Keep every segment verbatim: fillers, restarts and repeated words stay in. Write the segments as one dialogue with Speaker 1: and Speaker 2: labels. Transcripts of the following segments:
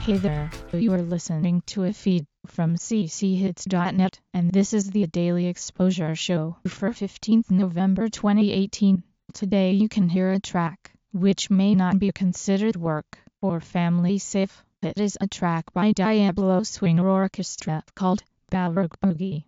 Speaker 1: Hey there, you are listening to a feed from c c hits dot net, and this is the Daily Exposure Show for fifteenth November twenty eighteen. Today you can hear a track which may not be considered work or family safe. It is a track by Diablo Swing Orchestra called Balrog Boogie.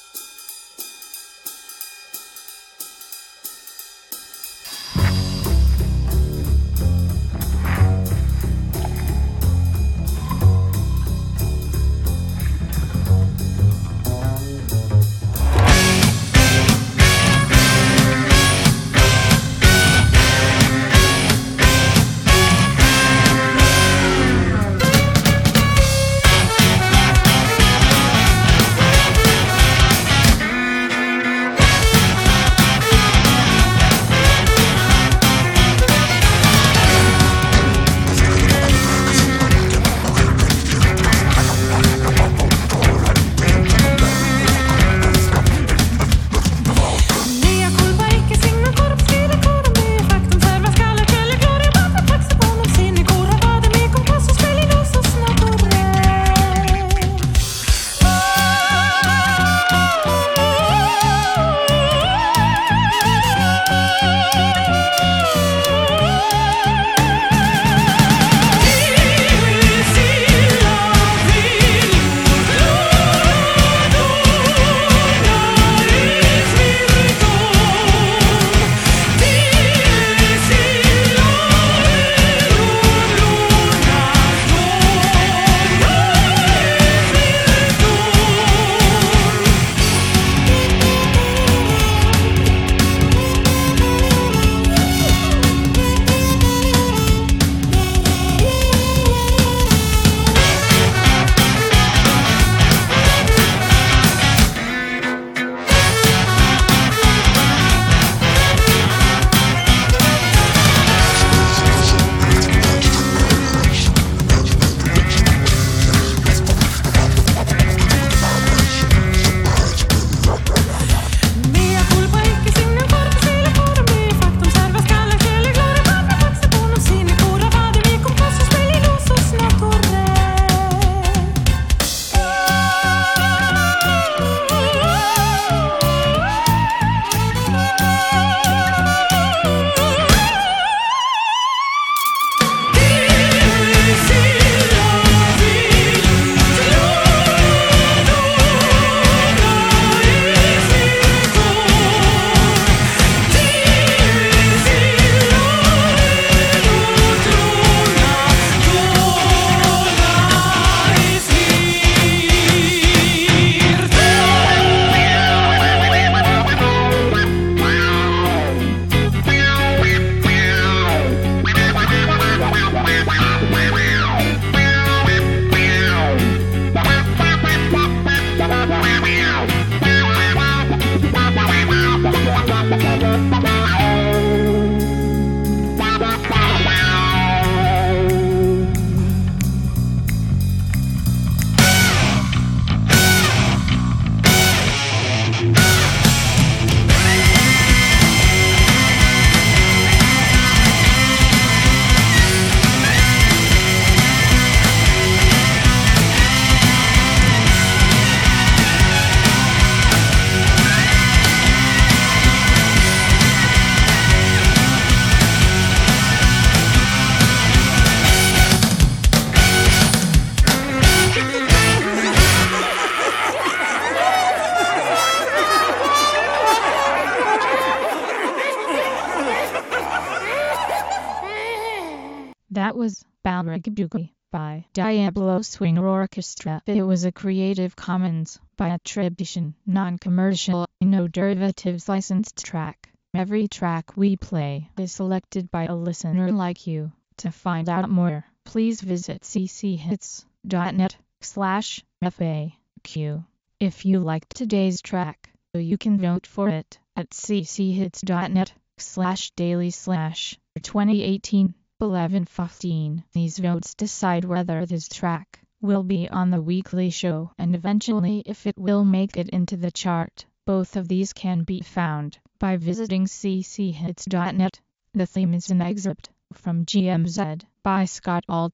Speaker 1: That was Balrog Boogie by Diablo Swing Orchestra. It was a Creative Commons by attribution, non-commercial, no derivatives licensed track. Every track we play is selected by a listener like you. To find out more, please visit c c hits dot net slash F A Q. If you liked today's track, you can vote for it at c c hits dot net slash daily slash twenty eighteen. eleven fifteen. These votes decide whether this track will be on the weekly show and eventually if it will make it into the chart. Both of these can be found by visiting c c hits dot net. The theme is an excerpt from G M Z by Scott Altham.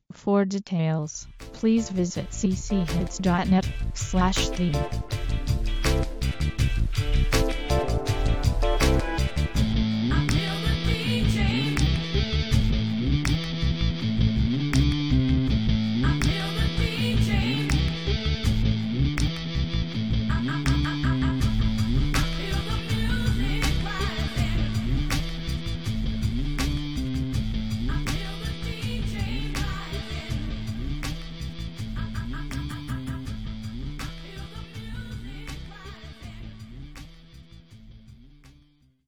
Speaker 1: For details, please visit c c hits dot net slash theme.